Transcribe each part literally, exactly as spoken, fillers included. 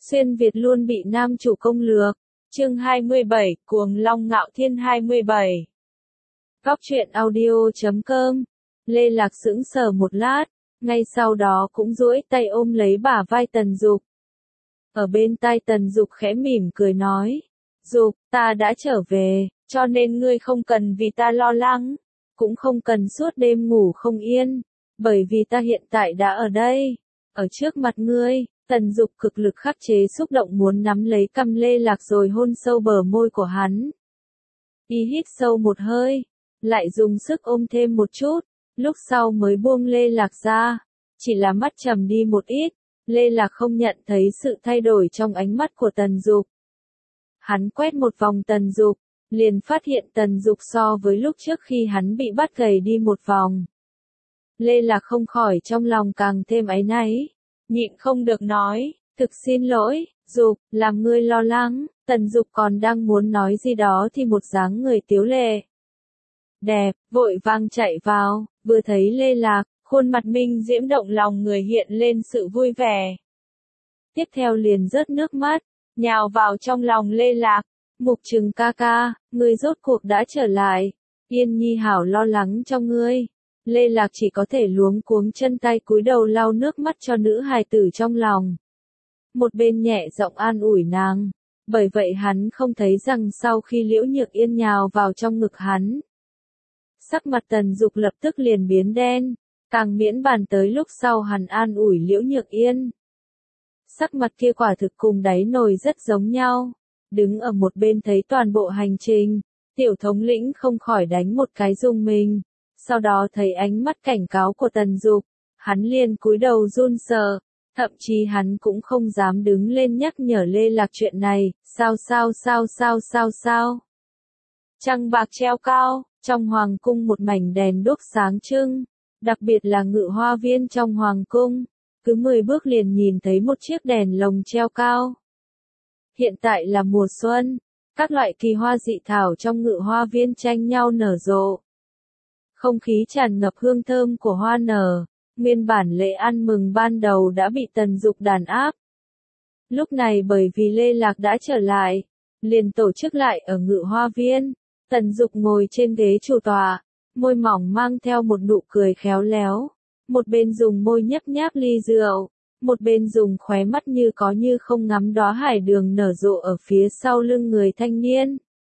Xuyên Việt luôn bị nam chủ công lược. Chương hai mươi bảy, Cuồng Long Ngạo Thiên hai mươi bảy. Góc truyện audio chấm com. Lê Lạc sững sờ một lát, ngay sau đó cũng duỗi tay ôm lấy bả vai Tần Dục. Ở bên tai Tần Dục khẽ mỉm cười nói, Dục, ta đã trở về, cho nên ngươi không cần vì ta lo lắng, cũng không cần suốt đêm ngủ không yên, bởi vì ta hiện tại đã ở đây, ở trước mặt ngươi. Tần Dục cực lực khắc chế xúc động muốn nắm lấy cằm Lê Lạc rồi hôn sâu bờ môi của hắn. Y hít sâu một hơi, lại dùng sức ôm thêm một chút, lúc sau mới buông Lê Lạc ra, chỉ là mắt trầm đi một ít, Lê Lạc không nhận thấy sự thay đổi trong ánh mắt của Tần Dục. Hắn quét một vòng Tần Dục, liền phát hiện Tần Dục so với lúc trước khi hắn bị bắt gầy đi một vòng. Lê Lạc không khỏi trong lòng càng thêm áy náy. Nhịn không được nói, thực xin lỗi, Dục, làm ngươi lo lắng. Tần Dục còn đang muốn nói gì đó thì một dáng người tiếu lệ đẹp, vội vàng chạy vào, vừa thấy Lê Lạc, khuôn mặt minh diễm động lòng người hiện lên sự vui vẻ. Tiếp theo liền rớt nước mắt, nhào vào trong lòng Lê Lạc, Mục Trừng ca ca, ngươi rốt cuộc đã trở lại, Yên Nhi hảo lo lắng cho ngươi. Lê Lạc chỉ có thể luống cuống chân tay cúi đầu lau nước mắt cho nữ hài tử trong lòng. Một bên nhẹ giọng an ủi nàng, bởi vậy hắn không thấy rằng sau khi Liễu Nhược Yên nhào vào trong ngực hắn, sắc mặt Tần Dục lập tức liền biến đen, càng miễn bàn tới lúc sau hắn an ủi Liễu Nhược Yên. Sắc mặt kia quả thực cùng đáy nồi rất giống nhau, đứng ở một bên thấy toàn bộ hành trình, tiểu thống lĩnh không khỏi đánh một cái rung mình. Sau đó thấy ánh mắt cảnh cáo của Tần Dục, hắn liền cúi đầu run sợ, thậm chí hắn cũng không dám đứng lên nhắc nhở Lê Lạc chuyện này, sao sao sao sao sao sao. Trăng bạc treo cao, trong hoàng cung một mảnh đèn đuốc sáng trưng, đặc biệt là ngự hoa viên trong hoàng cung, cứ mười bước liền nhìn thấy một chiếc đèn lồng treo cao. Hiện tại là mùa xuân, các loại kỳ hoa dị thảo trong ngự hoa viên tranh nhau nở rộ. Không khí tràn ngập hương thơm của hoa nở, nguyên bản lễ ăn mừng ban đầu đã bị Tần Dục đàn áp. Lúc này bởi vì Lê Lạc đã trở lại, liền tổ chức lại ở ngự hoa viên, Tần Dục ngồi trên ghế chủ tọa, môi mỏng mang theo một nụ cười khéo léo, một bên dùng môi nhấp nháp ly rượu, một bên dùng khóe mắt như có như không ngắm đóa hải đường nở rộ ở phía sau lưng người thanh niên.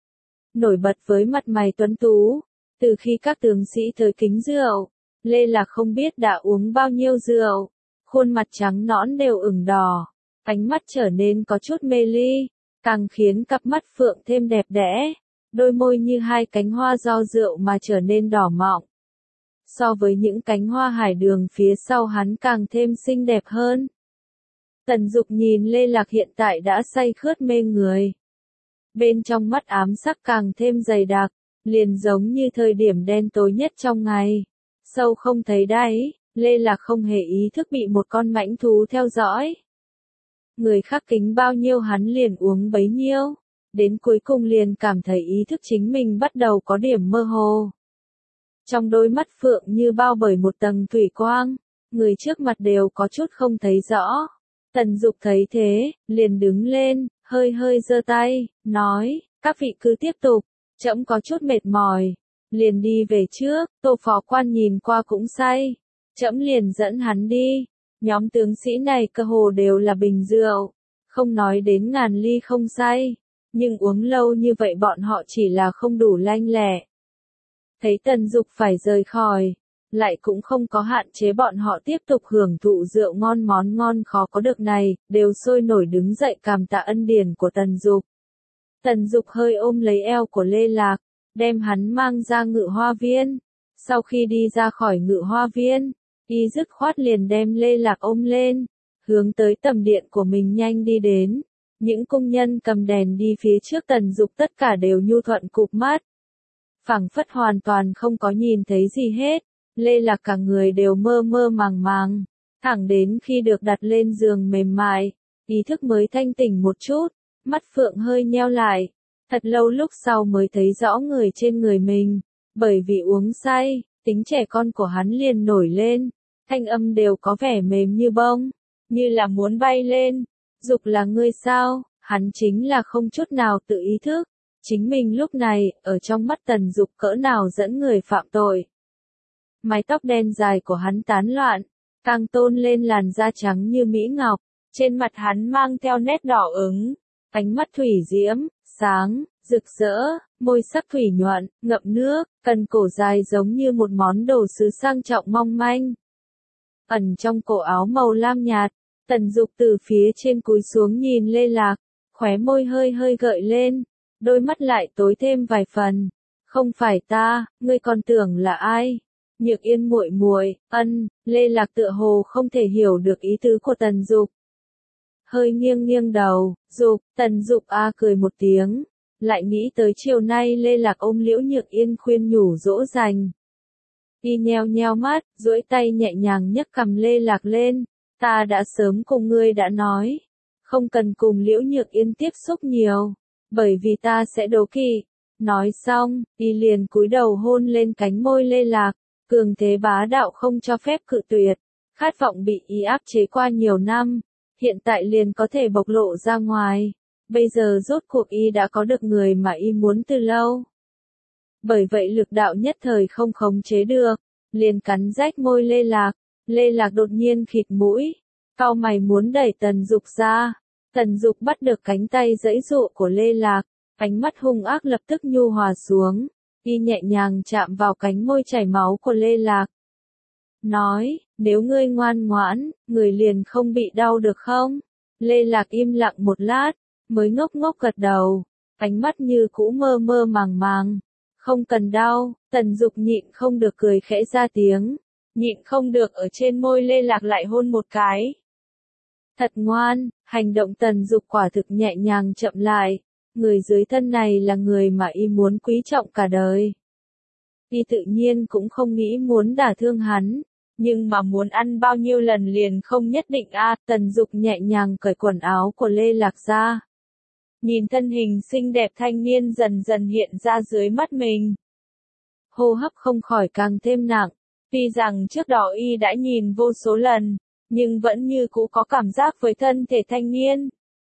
Nổi bật với mặt mày tuấn tú. Từ khi các tướng sĩ tới kính rượu, Lê Lạc không biết đã uống bao nhiêu rượu, khuôn mặt trắng nõn đều ửng đỏ, ánh mắt trở nên có chút mê ly, càng khiến cặp mắt phượng thêm đẹp đẽ, đôi môi như hai cánh hoa do rượu mà trở nên đỏ mọng. So với những cánh hoa hải đường phía sau hắn càng thêm xinh đẹp hơn. Tần Dục nhìn Lê Lạc hiện tại đã say khướt mê người. Bên trong mắt ám sắc càng thêm dày đặc. Liền giống như thời điểm đen tối nhất trong ngày, sâu không thấy đáy, Lê Lạc không hề ý thức bị một con mãnh thú theo dõi. Người khác kính bao nhiêu hắn liền uống bấy nhiêu, đến cuối cùng liền cảm thấy ý thức chính mình bắt đầu có điểm mơ hồ. Trong đôi mắt phượng như bao bởi một tầng thủy quang, người trước mặt đều có chút không thấy rõ. Tần Dục thấy thế, liền đứng lên, hơi hơi giơ tay, nói, các vị cứ tiếp tục. Trẫm có chút mệt mỏi, liền đi về trước. Tô phó quan nhìn qua cũng say, trẫm liền dẫn hắn đi. Nhóm tướng sĩ này cơ hồ đều là bình rượu, không nói đến ngàn ly không say, nhưng uống lâu như vậy bọn họ chỉ là không đủ lanh lẹ. Thấy Tần Dục phải rời khỏi, lại cũng không có hạn chế bọn họ tiếp tục hưởng thụ rượu ngon món ngon khó có được này, đều sôi nổi đứng dậy cảm tạ ân điển của Tần Dục. Tần Dục hơi ôm lấy eo của Lê Lạc, đem hắn mang ra ngự hoa viên. Sau khi đi ra khỏi ngự hoa viên, y dứt khoát liền đem Lê Lạc ôm lên, hướng tới tầm điện của mình nhanh đi đến. Những công nhân cầm đèn đi phía trước Tần Dục tất cả đều nhu thuận cụp mắt. Phảng phất hoàn toàn không có nhìn thấy gì hết, Lê Lạc cả người đều mơ mơ màng màng, thẳng đến khi được đặt lên giường mềm mại, ý thức mới thanh tỉnh một chút. Mắt phượng hơi nheo lại, thật lâu lúc sau mới thấy rõ người trên người mình, bởi vì uống say, tính trẻ con của hắn liền nổi lên, thanh âm đều có vẻ mềm như bông, như là muốn bay lên. Dục là ngươi sao? Hắn chính là không chút nào tự ý thức. Chính mình lúc này, ở trong mắt Tần Dục cỡ nào dẫn người phạm tội. Mái tóc đen dài của hắn tán loạn, càng tôn lên làn da trắng như mỹ ngọc. Trên mặt hắn mang theo nét đỏ ửng, ánh mắt thủy diễm, sáng, rực rỡ, môi sắc thủy nhuận, ngậm nước, cần cổ dài giống như một món đồ sứ sang trọng mong manh. Ẩn trong cổ áo màu lam nhạt, Tần Dục từ phía trên cúi xuống nhìn Lê Lạc, khóe môi hơi hơi gợi lên, đôi mắt lại tối thêm vài phần. Không phải ta, ngươi còn tưởng là ai? Nhược Yên muội muội, ân, Lê Lạc tựa hồ không thể hiểu được ý tứ của Tần Dục. Hơi nghiêng nghiêng đầu, Dục, Tần Dục a cười một tiếng, lại nghĩ tới chiều nay Lê Lạc ôm Liễu Nhược Yên khuyên nhủ dỗ dành. Y nheo nheo mắt, duỗi tay nhẹ nhàng nhấc cằm Lê Lạc lên, ta đã sớm cùng ngươi đã nói, không cần cùng Liễu Nhược Yên tiếp xúc nhiều, bởi vì ta sẽ đố kỵ. Nói xong, y liền cúi đầu hôn lên cánh môi Lê Lạc, cường thế bá đạo không cho phép cự tuyệt, khát vọng bị y áp chế qua nhiều năm, hiện tại liền có thể bộc lộ ra ngoài, bây giờ rốt cuộc y đã có được người mà y muốn từ lâu. Bởi vậy lực đạo nhất thời không khống chế được, liền cắn rách môi Lê Lạc, Lê Lạc đột nhiên khịt mũi, cau mày muốn đẩy Tần Dục ra, Tần Dục bắt được cánh tay giãy giụa của Lê Lạc, ánh mắt hung ác lập tức nhu hòa xuống, y nhẹ nhàng chạm vào cánh môi chảy máu của Lê Lạc. Nói, nếu ngươi ngoan ngoãn, người liền không bị đau được không? Lê Lạc im lặng một lát, mới ngốc ngốc gật đầu, ánh mắt như cũ mơ mơ màng màng. Không cần đau, Tần Dục nhịn không được cười khẽ ra tiếng, nhịn không được ở trên môi Lê Lạc lại hôn một cái. Thật ngoan, hành động Tần Dục quả thực nhẹ nhàng chậm lại, người dưới thân này là người mà y muốn quý trọng cả đời. Y tự nhiên cũng không nghĩ muốn đả thương hắn, nhưng mà muốn ăn bao nhiêu lần liền không nhất định a. À, Tần Dục nhẹ nhàng cởi quần áo của Lê Lạc ra. Nhìn thân hình xinh đẹp thanh niên dần dần hiện ra dưới mắt mình. Hô hấp không khỏi càng thêm nặng, tuy rằng trước đó y đã nhìn vô số lần, nhưng vẫn như cũ có cảm giác với thân thể thanh niên.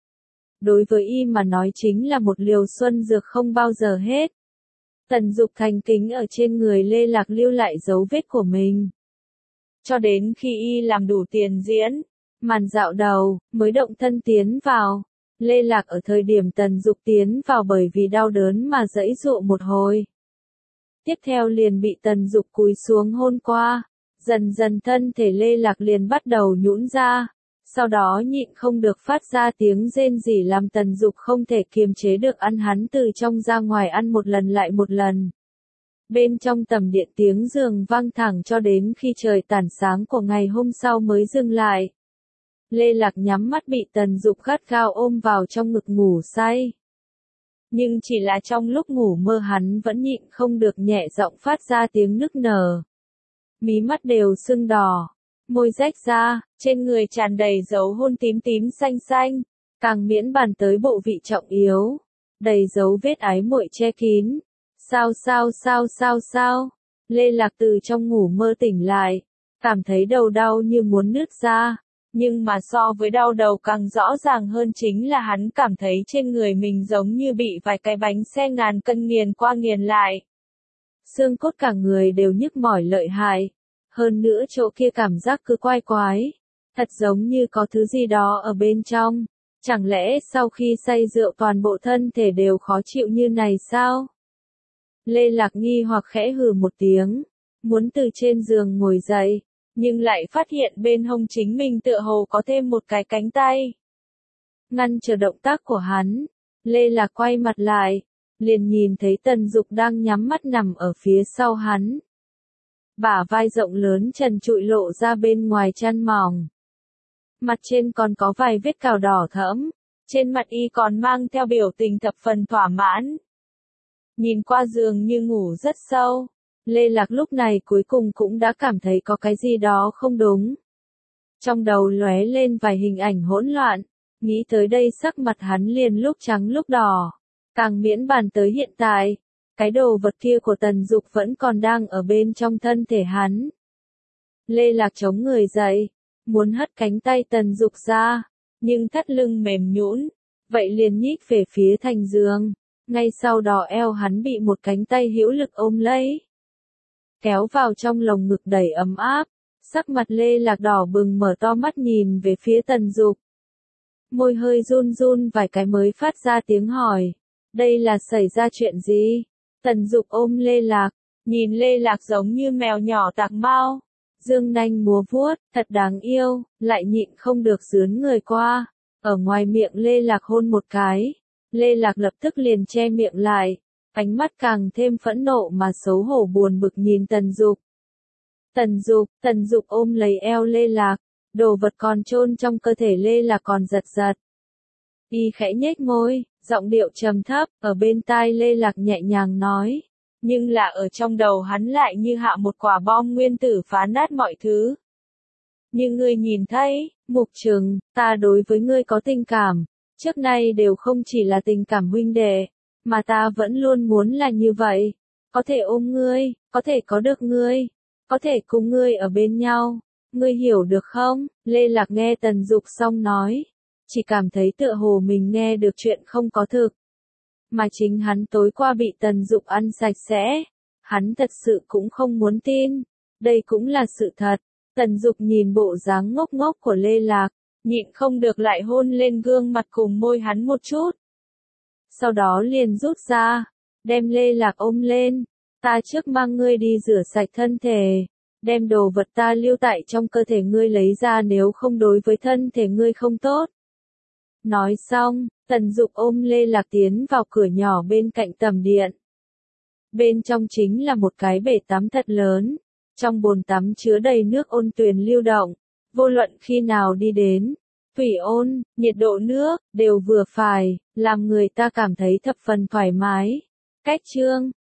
Đối với y mà nói chính là một liều xuân dược không bao giờ hết. Tần Dục thành kính ở trên người Lê Lạc lưu lại dấu vết của mình. Cho đến khi y làm đủ tiền diễn, màn dạo đầu, mới động thân tiến vào. Lê Lạc ở thời điểm Tần Dục tiến vào bởi vì đau đớn mà giãy giụa một hồi. Tiếp theo liền bị Tần Dục cúi xuống hôn qua, dần dần thân thể Lê Lạc liền bắt đầu nhũn ra, sau đó nhịn không được phát ra tiếng rên rỉ làm Tần Dục không thể kiềm chế được ăn hắn từ trong ra ngoài ăn một lần lại một lần. Bên trong tầm điện tiếng giường vang thẳng cho đến khi trời tảng sáng của ngày hôm sau mới dừng lại. Lê Lạc nhắm mắt bị Tần Dục gắt gao ôm vào trong ngực ngủ say. Nhưng chỉ là trong lúc ngủ mơ hắn vẫn nhịn không được nhẹ giọng phát ra tiếng nức nở. Mí mắt đều sưng đỏ, môi rách ra, trên người tràn đầy dấu hôn tím tím xanh xanh, càng miễn bàn tới bộ vị trọng yếu, đầy dấu vết ái muội che kín. Sao sao sao sao sao? Lê Lạc từ trong ngủ mơ tỉnh lại, cảm thấy đầu đau như muốn nứt ra. Nhưng mà so với đau đầu càng rõ ràng hơn chính là hắn cảm thấy trên người mình giống như bị vài cái bánh xe ngàn cân nghiền qua nghiền lại. Xương cốt cả người đều nhức mỏi lợi hại. Hơn nữa chỗ kia cảm giác cứ quái quái. Thật giống như có thứ gì đó ở bên trong. Chẳng lẽ sau khi say rượu toàn bộ thân thể đều khó chịu như này sao? Lê Lạc nghi hoặc khẽ hừ một tiếng. Muốn từ trên giường ngồi dậy. Nhưng lại phát hiện bên hông chính mình tựa hồ có thêm một cái cánh tay. Ngăn chờ động tác của hắn, Lê Lạc quay mặt lại, liền nhìn thấy Tần Dục đang nhắm mắt nằm ở phía sau hắn. Bả vai rộng lớn trần trụi lộ ra bên ngoài chăn mỏng. Mặt trên còn có vài vết cào đỏ thẫm, trên mặt y còn mang theo biểu tình thập phần thỏa mãn. Nhìn qua giường như ngủ rất sâu. Lê Lạc lúc này cuối cùng cũng đã cảm thấy có cái gì đó không đúng. Trong đầu lóe lên vài hình ảnh hỗn loạn, nghĩ tới đây sắc mặt hắn liền lúc trắng lúc đỏ. Càng miễn bàn tới hiện tại, cái đồ vật kia của Tần Dục vẫn còn đang ở bên trong thân thể hắn. Lê Lạc chống người dậy, muốn hất cánh tay Tần Dục ra, nhưng thắt lưng mềm nhũn, vậy liền nhích về phía thành giường. Ngay sau đó eo hắn bị một cánh tay hữu lực ôm lấy, kéo vào trong lồng ngực đầy ấm áp. Sắc mặt Lê Lạc đỏ bừng mở to mắt nhìn về phía Tần Dục. Môi hơi run run vài cái mới phát ra tiếng hỏi. Đây là xảy ra chuyện gì? Tần Dục ôm Lê Lạc, nhìn Lê Lạc giống như mèo nhỏ tạc mao. Dương nanh múa vuốt, thật đáng yêu, lại nhịn không được dướn người qua. Ở ngoài miệng Lê Lạc hôn một cái. Lê Lạc lập tức liền che miệng lại. Ánh mắt càng thêm phẫn nộ mà xấu hổ buồn bực nhìn Tần Dục. Tần Dục, Tần Dục ôm lấy eo Lê Lạc, đồ vật còn chôn trong cơ thể Lê Lạc còn giật giật. Y khẽ nhếch môi, giọng điệu trầm thấp, ở bên tai Lê Lạc nhẹ nhàng nói, nhưng là ở trong đầu hắn lại như hạ một quả bom nguyên tử phá nát mọi thứ. Như ngươi nhìn thấy, Mục Trừng, ta đối với ngươi có tình cảm, trước nay đều không chỉ là tình cảm huynh đệ, mà ta vẫn luôn muốn là như vậy, có thể ôm ngươi, có thể có được ngươi, có thể cùng ngươi ở bên nhau, ngươi hiểu được không? Lê Lạc nghe Tần Dục xong nói, chỉ cảm thấy tựa hồ mình nghe được chuyện không có thực, mà chính hắn tối qua bị Tần Dục ăn sạch sẽ, hắn thật sự cũng không muốn tin, đây cũng là sự thật. Tần Dục nhìn bộ dáng ngốc ngốc của Lê Lạc, nhịn không được lại hôn lên gương mặt cùng môi hắn một chút. Sau đó liền rút ra, đem Lê Lạc ôm lên, ta trước mang ngươi đi rửa sạch thân thể, đem đồ vật ta lưu tại trong cơ thể ngươi lấy ra nếu không đối với thân thể ngươi không tốt. Nói xong, Tần Dục ôm Lê Lạc tiến vào cửa nhỏ bên cạnh tầm điện. Bên trong chính là một cái bể tắm thật lớn, trong bồn tắm chứa đầy nước ôn tuyền lưu động, vô luận khi nào đi đến, thủy ôn, nhiệt độ nước, đều vừa phải, làm người ta cảm thấy thập phần thoải mái. Cách chương